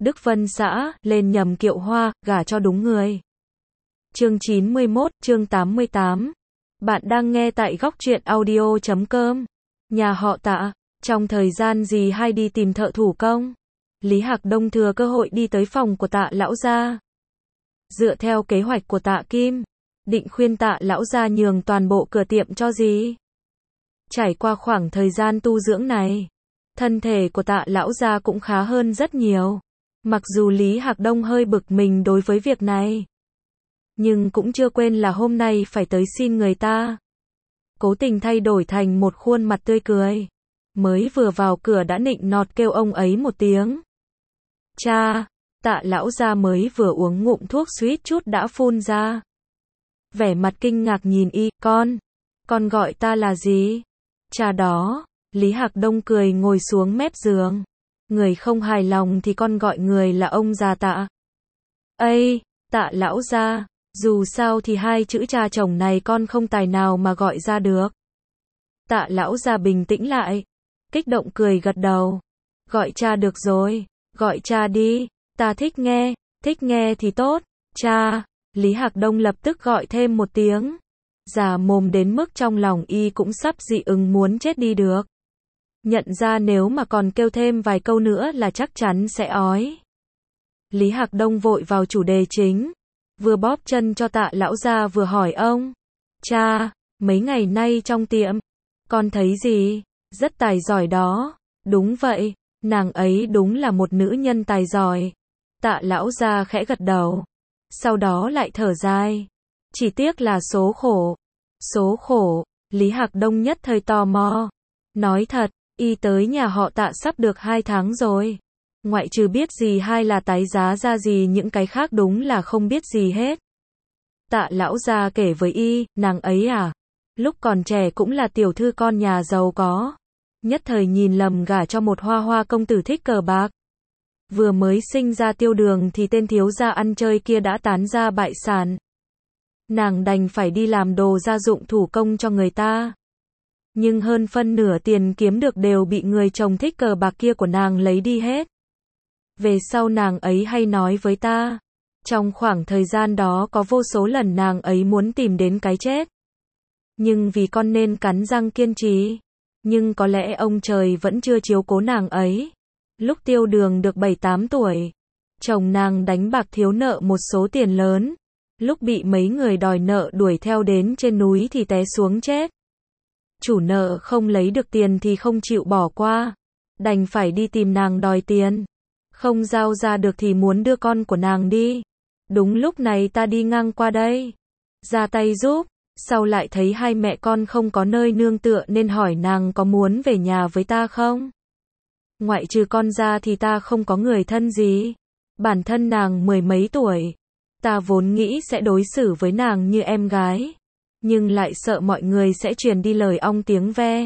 Đức Vân xã, lên nhầm kiệu hoa, gả cho đúng người. Chương 91, chương 88. Bạn đang nghe tại góc truyện audio.com. Nhà họ Tạ, trong thời gian gì hay đi tìm thợ thủ công, Lý Hạc Đông thừa cơ hội đi tới phòng của Tạ lão gia. Dựa theo kế hoạch của Tạ Kim, định khuyên Tạ lão gia nhường toàn bộ cửa tiệm cho gì. Trải qua khoảng thời gian tu dưỡng này, thân thể của Tạ lão gia cũng khá hơn rất nhiều. Mặc dù Lý Hạc Đông hơi bực mình đối với việc này, nhưng cũng chưa quên là hôm nay phải tới xin người ta. Cố tình thay đổi thành một khuôn mặt tươi cười. Mới vừa vào cửa đã nịnh nọt kêu ông ấy một tiếng cha. Tạ lão gia mới vừa uống ngụm thuốc suýt chút đã phun ra. Vẻ mặt kinh ngạc nhìn y, con gọi ta là gì? Cha đó. Lý Hạc Đông cười ngồi xuống mép giường. Người không hài lòng thì con gọi người là ông già Tạ. Ây, Tạ lão gia, dù sao thì hai chữ cha chồng này con không tài nào mà gọi ra được. Tạ lão gia bình tĩnh lại, kích động cười gật đầu. Gọi cha được rồi, gọi cha đi, ta thích nghe thì tốt, cha. Lý Hạc Đông lập tức gọi thêm một tiếng. Già mồm đến mức trong lòng y cũng sắp dị ứng muốn chết đi được. Nhận ra nếu mà còn kêu thêm vài câu nữa là chắc chắn sẽ ói. Lý Hạc Đông vội vào chủ đề chính, vừa bóp chân cho Tạ lão gia vừa hỏi ông. Cha, mấy ngày nay trong tiệm, con thấy gì? Rất tài giỏi đó. Đúng vậy, nàng ấy đúng là một nữ nhân tài giỏi. Tạ lão gia khẽ gật đầu. Sau đó lại thở dài. Chỉ tiếc là số khổ. Số khổ, Lý Hạc Đông nhất thời tò mò. Nói thật, y tới nhà họ Tạ sắp được 2 tháng rồi. Ngoại trừ biết gì hay là tái giá ra gì những cái khác đúng là không biết gì hết. Tạ lão gia kể với y, nàng ấy à, lúc còn trẻ cũng là tiểu thư con nhà giàu có. Nhất thời nhìn lầm gả cho một hoa công tử thích cờ bạc. Vừa mới sinh ra Tiêu Đường thì tên thiếu gia ăn chơi kia đã tán ra bại sản. Nàng đành phải đi làm đồ gia dụng thủ công cho người ta. Nhưng hơn phân nửa tiền kiếm được đều bị người chồng thích cờ bạc kia của nàng lấy đi hết. Về sau nàng ấy hay nói với ta, trong khoảng thời gian đó có vô số lần nàng ấy muốn tìm đến cái chết. Nhưng vì con nên cắn răng kiên trì. Nhưng có lẽ ông trời vẫn chưa chiếu cố nàng ấy. Lúc Tiêu Đường được 7-8 tuổi, chồng nàng đánh bạc thiếu nợ một số tiền lớn. Lúc bị mấy người đòi nợ đuổi theo đến trên núi thì té xuống chết. Chủ nợ không lấy được tiền thì không chịu bỏ qua. Đành phải đi tìm nàng đòi tiền. Không giao ra được thì muốn đưa con của nàng đi. Đúng lúc này ta đi ngang qua đây, ra tay giúp. Sau lại thấy hai mẹ con không có nơi nương tựa nên hỏi nàng có muốn về nhà với ta không. Ngoại trừ con ra thì ta không có người thân gì. Bản thân nàng 10 mấy tuổi. Ta vốn nghĩ sẽ đối xử với nàng như em gái. Nhưng lại sợ mọi người sẽ truyền đi lời ong tiếng ve.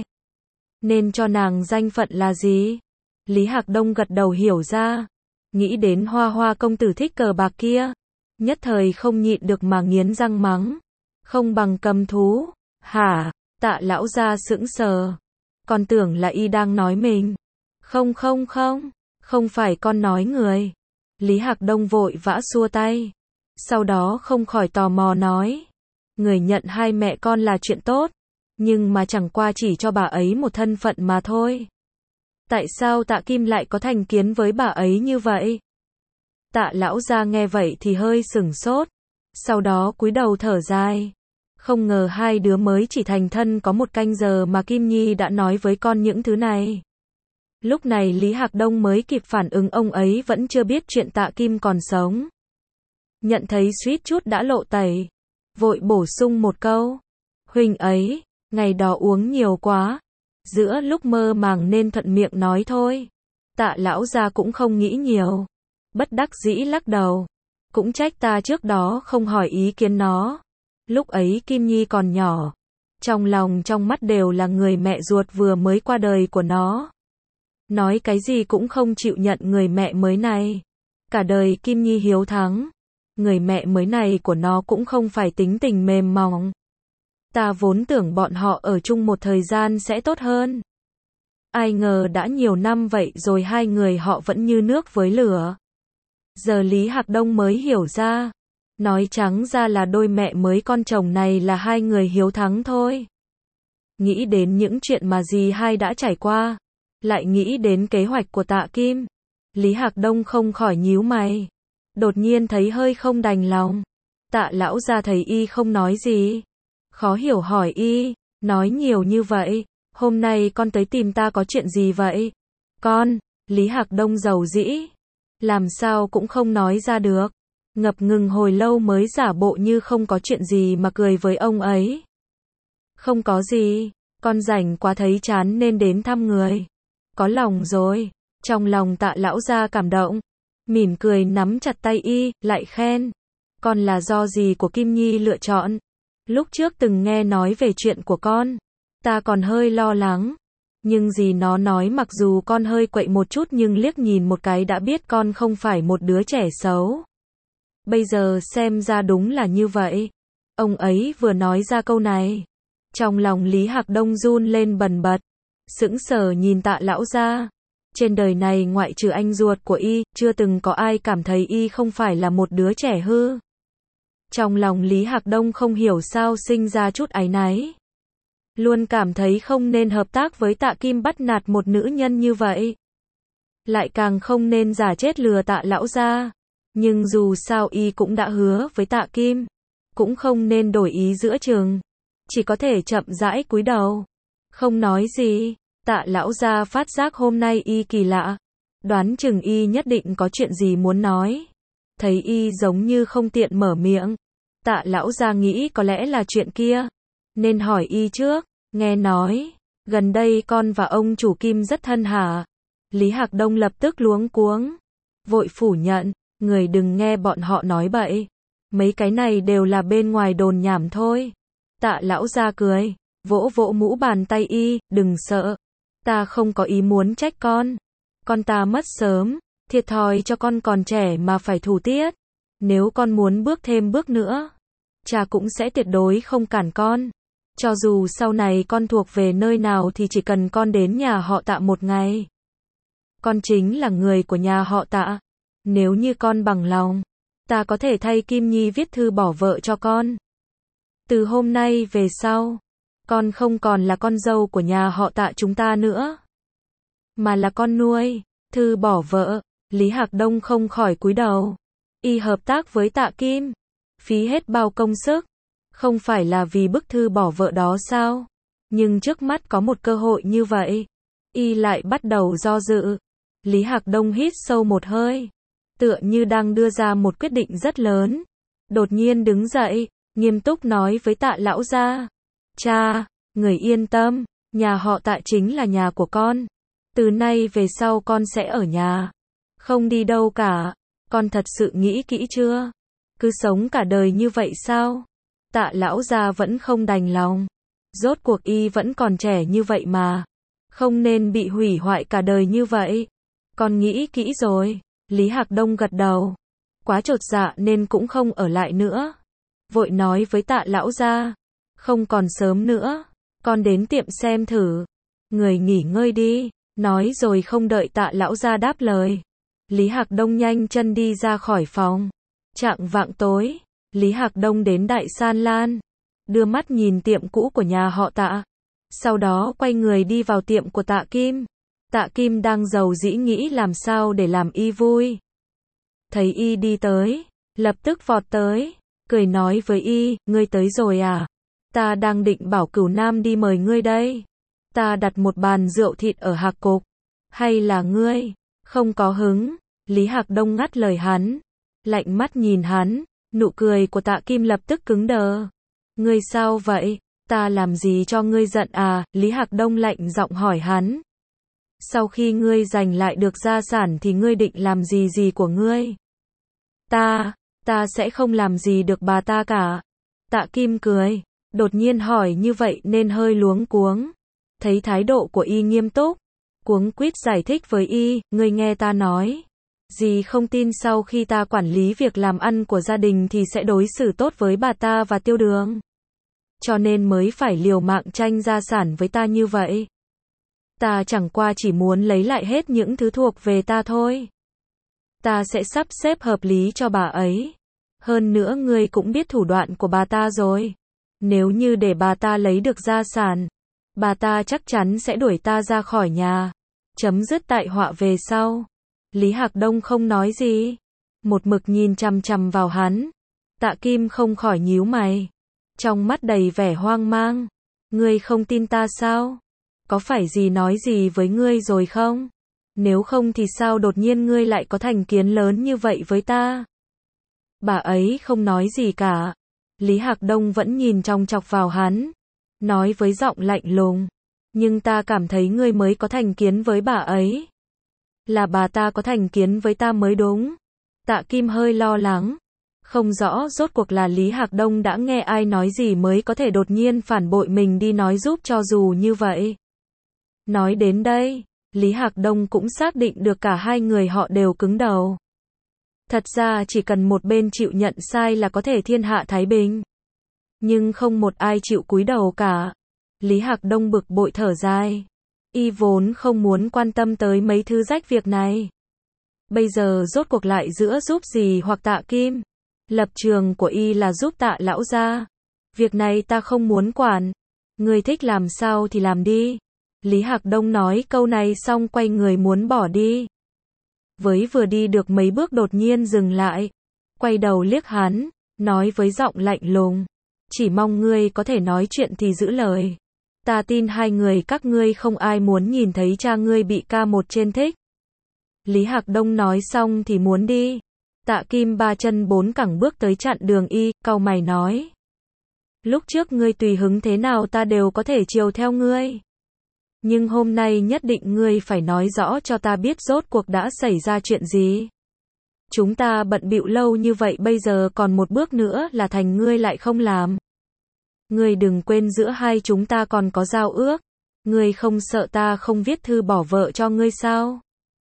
Nên cho nàng danh phận là gì? Lý Hạc Đông gật đầu hiểu ra. Nghĩ đến hoa công tử thích cờ bạc kia. Nhất thời không nhịn được mà nghiến răng mắng. Không bằng cầm thú. Hả? Tạ lão gia sững sờ. Con tưởng là y đang nói mình. Không phải con nói người. Lý Hạc Đông vội vã xua tay. Sau đó không khỏi tò mò nói. Người nhận hai mẹ con là chuyện tốt. Nhưng mà chẳng qua chỉ cho bà ấy một thân phận mà thôi. Tại sao Tạ Kim lại có thành kiến với bà ấy như vậy? Tạ lão gia nghe vậy thì hơi sửng sốt. Sau đó cúi đầu thở dài. Không ngờ hai đứa mới chỉ thành thân có 1 canh giờ mà Kim Nhi đã nói với con những thứ này. Lúc này Lý Hạc Đông mới kịp phản ứng ông ấy vẫn chưa biết chuyện Tạ Kim còn sống. Nhận thấy suýt chút đã lộ tẩy. Vội bổ sung một câu. Huynh ấy, ngày đó uống nhiều quá. Giữa lúc mơ màng nên thuận miệng nói thôi. Tạ lão gia cũng không nghĩ nhiều. Bất đắc dĩ lắc đầu. Cũng trách ta trước đó không hỏi ý kiến nó. Lúc ấy Kim Nhi còn nhỏ. Trong lòng trong mắt đều là người mẹ ruột vừa mới qua đời của nó. Nói cái gì cũng không chịu nhận người mẹ mới này. Cả đời Kim Nhi hiếu thắng. Người mẹ mới này của nó cũng không phải tính tình mềm mỏng. Ta vốn tưởng bọn họ ở chung một thời gian sẽ tốt hơn. Ai ngờ đã nhiều năm vậy rồi hai người họ vẫn như nước với lửa. Giờ Lý Hạc Đông mới hiểu ra. Nói trắng ra là đôi mẹ mới con chồng này là hai người hiếu thắng thôi. Nghĩ đến những chuyện mà dì hai đã trải qua, lại nghĩ đến kế hoạch của Tạ Kim, Lý Hạc Đông không khỏi nhíu mày. Đột nhiên thấy hơi không đành lòng. Tạ lão gia thấy y không nói gì, khó hiểu hỏi y, nói nhiều như vậy, hôm nay con tới tìm ta có chuyện gì vậy? Con, Lý Hạc Đông giàu dĩ, làm sao cũng không nói ra được, ngập ngừng hồi lâu mới giả bộ như không có chuyện gì mà cười với ông ấy. Không có gì, con rảnh quá thấy chán nên đến thăm người. Có lòng rồi. Trong lòng Tạ lão gia cảm động, mỉm cười nắm chặt tay y, lại khen. Con là do dì của Kim Nhi lựa chọn. Lúc trước từng nghe nói về chuyện của con, ta còn hơi lo lắng. Nhưng dì nó nói mặc dù con hơi quậy một chút nhưng liếc nhìn một cái đã biết con không phải một đứa trẻ xấu. Bây giờ xem ra đúng là như vậy. Ông ấy vừa nói ra câu này, trong lòng Lý Hạc Đông run lên bần bật, sững sờ nhìn Tạ lão gia. Trên đời này ngoại trừ anh ruột của y, chưa từng có ai cảm thấy y không phải là một đứa trẻ hư. Trong lòng Lý Hạc Đông không hiểu sao sinh ra chút áy náy. Luôn cảm thấy không nên hợp tác với Tạ Kim bắt nạt một nữ nhân như vậy. Lại càng không nên giả chết lừa Tạ lão gia. Nhưng dù sao y cũng đã hứa với Tạ Kim, cũng không nên đổi ý giữa chừng. Chỉ có thể chậm rãi cúi đầu, không nói gì. Tạ lão gia phát giác hôm nay y kỳ lạ, đoán chừng y nhất định có chuyện gì muốn nói. Thấy y giống như không tiện mở miệng, Tạ lão gia nghĩ có lẽ là chuyện kia, nên hỏi y trước. Nghe nói, gần đây con và ông chủ Kim rất thân hả? Lý Hạc Đông lập tức luống cuống, vội phủ nhận, người đừng nghe bọn họ nói bậy. Mấy cái này đều là bên ngoài đồn nhảm thôi. Tạ lão gia cười, vỗ vỗ mũ bàn tay y, đừng sợ. Ta không có ý muốn trách con ta mất sớm, thiệt thòi cho con còn trẻ mà phải thủ tiết. Nếu con muốn bước thêm bước nữa, cha cũng sẽ tuyệt đối không cản con. Cho dù sau này con thuộc về nơi nào thì chỉ cần con đến nhà họ Tạ một ngày. Con chính là người của nhà họ Tạ. Nếu như con bằng lòng, ta có thể thay Kim Nhi viết thư bỏ vợ cho con. Từ hôm nay về sau, con không còn là con dâu của nhà họ Tạ chúng ta nữa, mà là con nuôi. Thư bỏ vợ, Lý Hạc Đông không khỏi cúi đầu. Y hợp tác với Tạ Kim, phí hết bao công sức, không phải là vì bức thư bỏ vợ đó sao? Nhưng trước mắt có một cơ hội như vậy, y lại bắt đầu do dự. Lý Hạc Đông hít sâu một hơi, tựa như đang đưa ra một quyết định rất lớn. Đột nhiên đứng dậy, nghiêm túc nói với Tạ lão gia. Cha, người yên tâm, nhà họ Tạ chính là nhà của con. Từ nay về sau con sẽ ở nhà, không đi đâu cả. Con thật sự nghĩ kỹ chưa? Cứ sống cả đời như vậy sao? Tạ lão gia vẫn không đành lòng. Rốt cuộc y vẫn còn trẻ như vậy mà, không nên bị hủy hoại cả đời như vậy. Con nghĩ kỹ rồi. Lý Hạc Đông gật đầu, quá chột dạ nên cũng không ở lại nữa. Vội nói với Tạ lão gia, không còn sớm nữa, con đến tiệm xem thử. Người nghỉ ngơi đi. Nói rồi không đợi Tạ lão gia đáp lời, Lý Hạc Đông nhanh chân đi ra khỏi phòng. Chạng vạng tối, Lý Hạc Đông đến Đại San Lan, đưa mắt nhìn tiệm cũ của nhà họ Tạ. Sau đó quay người đi vào tiệm của Tạ Kim. Tạ Kim đang giàu dĩ nghĩ làm sao để làm y vui. Thấy y đi tới, lập tức vọt tới, cười nói với y, ngươi tới rồi à? Ta đang định bảo Cửu Nam đi mời ngươi đây. Ta đặt một bàn rượu thịt ở Hạc Cục. Hay là ngươi không có hứng? Lý Hạc Đông ngắt lời hắn, lạnh mắt nhìn hắn, nụ cười của Tạ Kim lập tức cứng đờ. Ngươi sao vậy? Ta làm gì cho ngươi giận à? Lý Hạc Đông lạnh giọng hỏi hắn. Sau khi ngươi giành lại được gia sản thì ngươi định làm gì của ngươi? Ta sẽ không làm gì được bà ta cả. Tạ Kim cười, đột nhiên hỏi như vậy nên hơi luống cuống. Thấy thái độ của y nghiêm túc, cuống quýt giải thích với y, ngươi nghe ta nói. Dì không tin sau khi ta quản lý việc làm ăn của gia đình thì sẽ đối xử tốt với bà ta và Tiêu Đường. Cho nên mới phải liều mạng tranh gia sản với ta như vậy. Ta chẳng qua chỉ muốn lấy lại hết những thứ thuộc về ta thôi. ta sẽ sắp xếp hợp lý cho bà ấy. Hơn nữa ngươi cũng biết thủ đoạn của bà ta rồi. Nếu như để bà ta lấy được gia sản, bà ta chắc chắn sẽ đuổi ta ra khỏi nhà. Chấm dứt tai họa về sau. Lý Hạc Đông không nói gì. Một mực nhìn chằm chằm vào hắn. Tạ Kim không khỏi nhíu mày. Trong mắt đầy vẻ hoang mang. Ngươi không tin ta sao? Có phải gì nói gì với ngươi rồi không? Nếu không thì sao đột nhiên ngươi lại có thành kiến lớn như vậy với ta? Bà ấy không nói gì cả. Lý Hạc Đông vẫn nhìn chòng chọc vào hắn. Nói với giọng lạnh lùng. Nhưng ta cảm thấy ngươi mới có thành kiến với bà ấy. Là bà ta có thành kiến với ta mới đúng. Tạ Kim hơi lo lắng. Không rõ rốt cuộc là Lý Hạc Đông đã nghe ai nói gì mới có thể đột nhiên phản bội mình đi nói giúp cho dù như vậy. Nói đến đây, Lý Hạc Đông cũng xác định được cả hai người họ đều cứng đầu. Thật ra chỉ cần một bên chịu nhận sai là có thể thiên hạ thái bình. Nhưng không một ai chịu cúi đầu cả. Lý Hạc Đông bực bội thở dài. Y vốn không muốn quan tâm tới mấy thứ rách việc này. Bây giờ rốt cuộc lại giữa giúp gì hoặc Tạ Kim. Lập trường của Y là giúp Tạ lão gia. Việc này ta không muốn quản. Ngươi thích làm sao thì làm đi. Lý Hạc Đông nói câu này xong quay người muốn bỏ đi. Với vừa đi được mấy bước đột nhiên dừng lại. Quay đầu liếc hắn, nói với giọng lạnh lùng. Chỉ mong ngươi có thể nói chuyện thì giữ lời. Ta tin hai người các ngươi không ai muốn nhìn thấy cha ngươi bị ca một trên thích. Lý Hạc Đông nói xong thì muốn đi. Tạ Kim ba chân bốn cẳng bước tới chặn đường Y, cau mày nói. Lúc trước ngươi tùy hứng thế nào ta đều có thể chiều theo ngươi. Nhưng hôm nay nhất định ngươi phải nói rõ cho ta biết rốt cuộc đã xảy ra chuyện gì. Chúng ta bận bịu lâu như vậy bây giờ còn một bước nữa là thành ngươi lại không làm. Ngươi đừng quên giữa hai chúng ta còn có giao ước. Ngươi không sợ ta không viết thư bỏ vợ cho ngươi sao?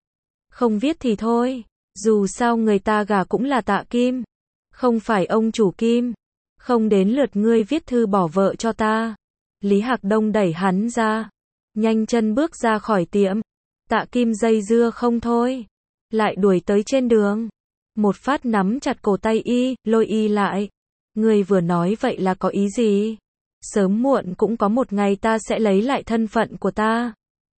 Không viết thì thôi. Dù sao người ta gả cũng là Tạ Kim. Không phải ông chủ Kim. Không đến lượt ngươi viết thư bỏ vợ cho ta. Lý Hạc Đông đẩy hắn ra. Nhanh chân bước ra khỏi tiệm. Tạ Kim dây dưa không thôi. Lại đuổi tới trên đường. Một phát nắm chặt cổ tay Y, lôi Y lại. Ngươi vừa nói vậy là có ý gì? Sớm muộn cũng có một ngày ta sẽ lấy lại thân phận của ta.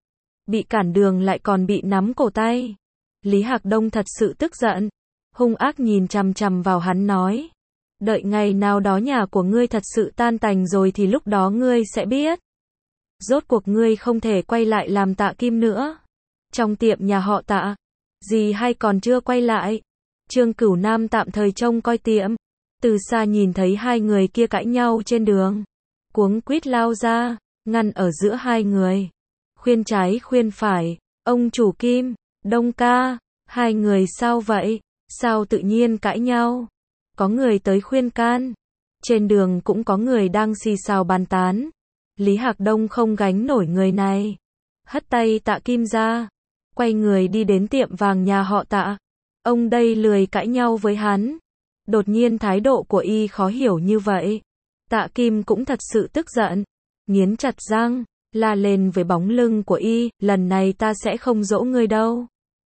Bị cản đường lại còn bị nắm cổ tay. Lý Hạc Đông thật sự tức giận. Hung ác nhìn chằm chằm vào hắn nói. Đợi ngày nào đó nhà của ngươi thật sự tan tành rồi thì lúc đó ngươi sẽ biết. Rốt cuộc ngươi không thể quay lại làm Tạ Kim nữa. Trong tiệm nhà họ Tạ, dì hay còn chưa quay lại. Trương Cửu Nam tạm thời trông coi tiệm. Từ xa nhìn thấy hai người kia cãi nhau trên đường. Cuống quýt lao ra, ngăn ở giữa hai người. Khuyên trái khuyên phải, ông chủ Kim, Đông ca, hai người sao vậy? Sao tự nhiên cãi nhau? Có người tới khuyên can. Trên đường cũng có người đang xì xào bàn tán. Lý Hạc Đông không gánh nổi người này. Hất tay Tạ Kim ra. Quay người đi đến tiệm vàng nhà họ Tạ. Ông đây lười cãi nhau với hắn. Đột nhiên thái độ của Y khó hiểu như vậy. Tạ Kim cũng thật sự tức giận. Nghiến chặt răng, la lên với bóng lưng của Y. Lần này ta sẽ không dỗ ngươi đâu.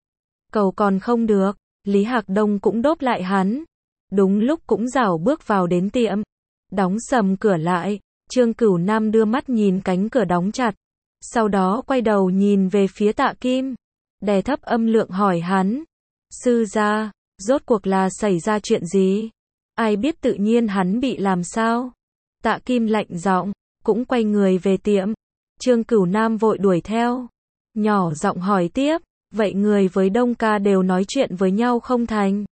Cầu còn không được. Lý Hạc Đông cũng đốp lại hắn. Đúng lúc cũng rảo bước vào đến tiệm. Đóng sầm cửa lại. Trương Cửu Nam đưa mắt nhìn cánh cửa đóng chặt. Sau đó quay đầu nhìn về phía Tạ Kim. Đè thấp âm lượng hỏi hắn. Sư gia, rốt cuộc là xảy ra chuyện gì? Ai biết tự nhiên hắn bị làm sao? Tạ Kim lạnh giọng, cũng quay người về tiệm. Trương Cửu Nam vội đuổi theo. Nhỏ giọng hỏi tiếp. Vậy người với Đông ca đều nói chuyện với nhau không thành?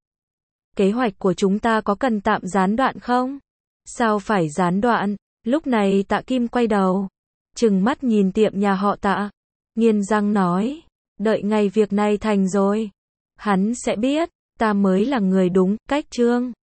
Kế hoạch của chúng ta có cần tạm gián đoạn không? Sao phải gián đoạn? Lúc này Tạ Kim quay đầu. Trừng mắt nhìn tiệm nhà họ Tạ. Nghiến răng nói. Đợi ngày việc này thành rồi. Hắn sẽ biết. Ta mới là người đúng, cách Trương.